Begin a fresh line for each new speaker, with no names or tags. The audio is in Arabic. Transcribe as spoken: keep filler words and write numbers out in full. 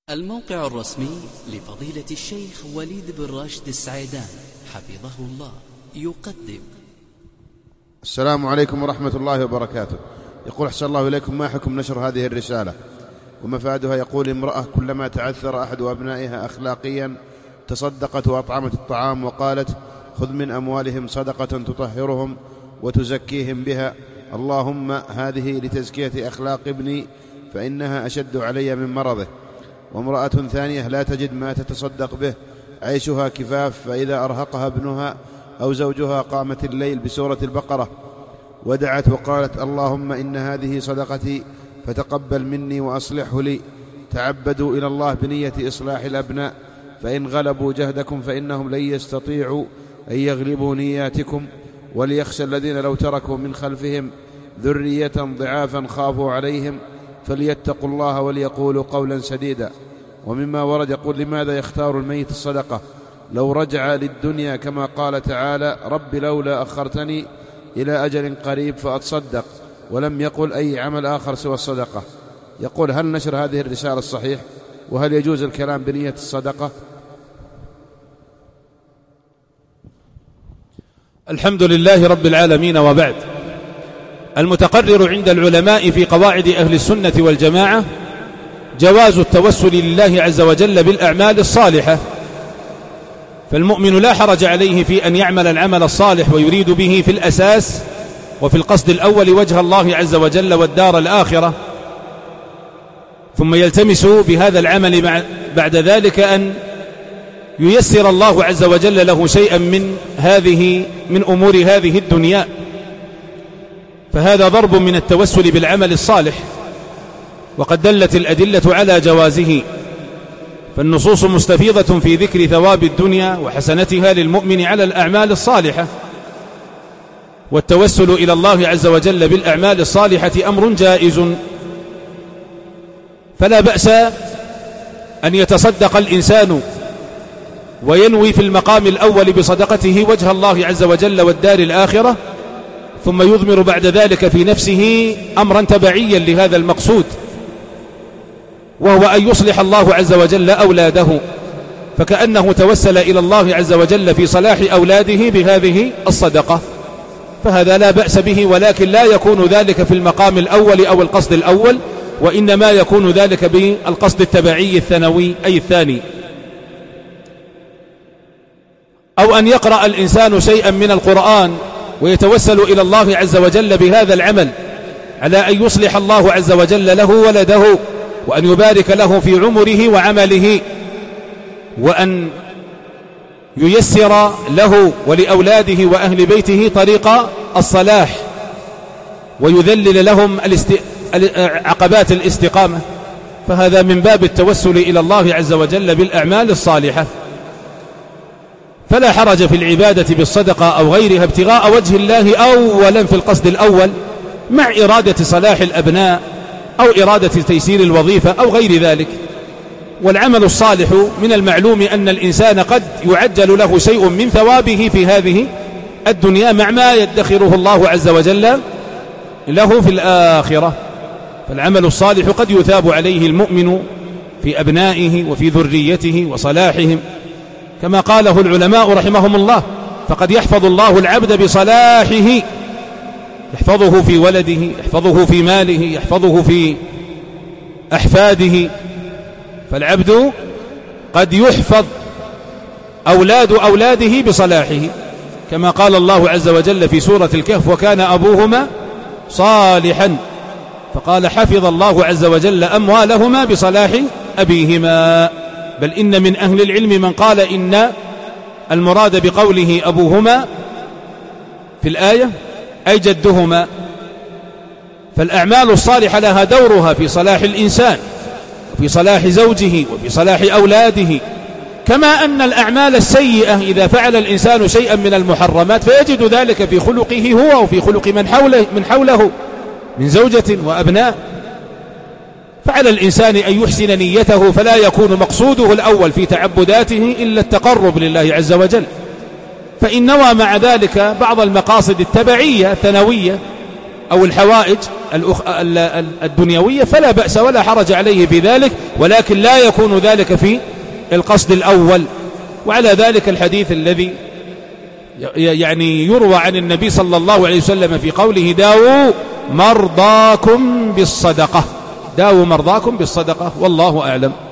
الموقع الرسمي لفضيلة الشيخ وليد بن راشد السعيدان حفظه الله يقدم.
السلام عليكم ورحمة الله وبركاته. يقول أحسن الله إليكم، ما حكم نشر هذه الرسالة ومفادها؟ يقول: امرأة كلما تعثر أحد أبنائها أخلاقيا تصدقت وأطعمت الطعام وقالت: خذ من أموالهم صدقة تطهرهم وتزكيهم بها، اللهم هذه لتزكية أخلاق ابني فإنها أشد علي من مرضه. وامرأة ثانية لا تجد ما تتصدق به، عيشها كفاف، فإذا أرهقها ابنها أو زوجها قامت الليل بسورة البقرة ودعت وقالت: اللهم إن هذه صدقتي فتقبل مني وأصلحه لي. تعبدوا إلى الله بنية إصلاح الأبناء، فإن غلبوا جهدكم فإنهم لن يستطيعوا أن يغلبوا نياتكم. وليخشى الذين لو تركوا من خلفهم ذرية ضعافا خافوا عليهم فليتقوا الله وليقولوا قولا سديدا. ومما ورد يقول: لماذا يختار الميت الصدقة لو رجع للدنيا كما قال تعالى: رب لولا أخرتني إلى أجل قريب فأتصدق، ولم يقل أي عمل آخر سوى الصدقة. يقول: هل نشر هذه الرسالة الصحيح؟ وهل يجوز الكلام بنية الصدقة؟
الحمد لله رب العالمين، وبعد. المتقرر عند العلماء في قواعد أهل السنة والجماعة جواز التوسل لله عز وجل بالأعمال الصالحة، فالمؤمن لا حرج عليه في أن يعمل العمل الصالح ويريد به في الأساس وفي القصد الأول وجه الله عز وجل والدار الآخرة، ثم يلتمس بهذا العمل بعد ذلك أن ييسر الله عز وجل له شيئا من هذه من أمور هذه الدنيا، فهذا ضرب من التوسل بالعمل الصالح، وقد دلت الأدلة على جوازه، فالنصوص مستفيضة في ذكر ثواب الدنيا وحسنتها للمؤمن على الأعمال الصالحة. والتوسل إلى الله عز وجل بالأعمال الصالحة أمر جائز، فلا بأس أن يتصدق الإنسان وينوي في المقام الأول بصدقته وجه الله عز وجل والدار الآخرة، ثم يضمر بعد ذلك في نفسه أمرا تبعيا لهذا المقصود، وهو أن يصلح الله عز وجل أولاده، فكأنه توسل إلى الله عز وجل في صلاح أولاده بهذه الصدقة، فهذا لا بأس به، ولكن لا يكون ذلك في المقام الأول أو القصد الأول، وإنما يكون ذلك بالقصد التبعي الثانوي أي الثاني. أو أن يقرأ الإنسان شيئا من القرآن ويتوسل إلى الله عز وجل بهذا العمل على أن يصلح الله عز وجل له ولده، وأن يبارك له في عمره وعمله، وأن ييسر له ولأولاده وأهل بيته طريق الصلاح، ويذلل لهم الاست... عقبات الاستقامة، فهذا من باب التوسل إلى الله عز وجل بالأعمال الصالحة. فلا حرج في العبادة بالصدقة أو غيرها ابتغاء وجه الله أولا في القصد الأول، مع إرادة صلاح الأبناء أو إرادة تيسير الوظيفة أو غير ذلك. والعمل الصالح من المعلوم أن الإنسان قد يعجل له شيء من ثوابه في هذه الدنيا مع ما يدخره الله عز وجل له في الآخرة، فالعمل الصالح قد يثاب عليه المؤمن في أبنائه وفي ذريته وصلاحهم، كما قاله العلماء رحمهم الله: فقد يحفظ الله العبد بصلاحه، يحفظه في ولده، يحفظه في ماله، يحفظه في أحفاده، فالعبد قد يحفظ أولاد أولاده بصلاحه، كما قال الله عز وجل في سورة الكهف: وكان أبوهما صالحا، فقال حفظ الله عز وجل أموالهما بصلاح أبيهما. بل إن من أهل العلم من قال إن المراد بقوله أبوهما في الآية أي جدهما، فالأعمال الصالحة لها دورها في صلاح الإنسان وفي صلاح زوجه وفي صلاح أولاده، كما أن الأعمال السيئة إذا فعل الإنسان شيئا من المحرمات فيجد ذلك في خلقه هو وفي خلق من حوله من حوله من زوجة وأبناء. فعلى الإنسان أن يحسن نيته، فلا يكون مقصوده الأول في تعبداته إلا التقرب لله عز وجل، فإن نوى مع ذلك بعض المقاصد التبعية الثانوية أو الحوائج الدنيوية فلا بأس ولا حرج عليه في ذلك، ولكن لا يكون ذلك في القصد الأول. وعلى ذلك الحديث الذي يعني يروى عن النبي صلى الله عليه وسلم في قوله داووا مرضاكم بالصدقة، داووا مرضاكم بالصدقة، والله أعلم.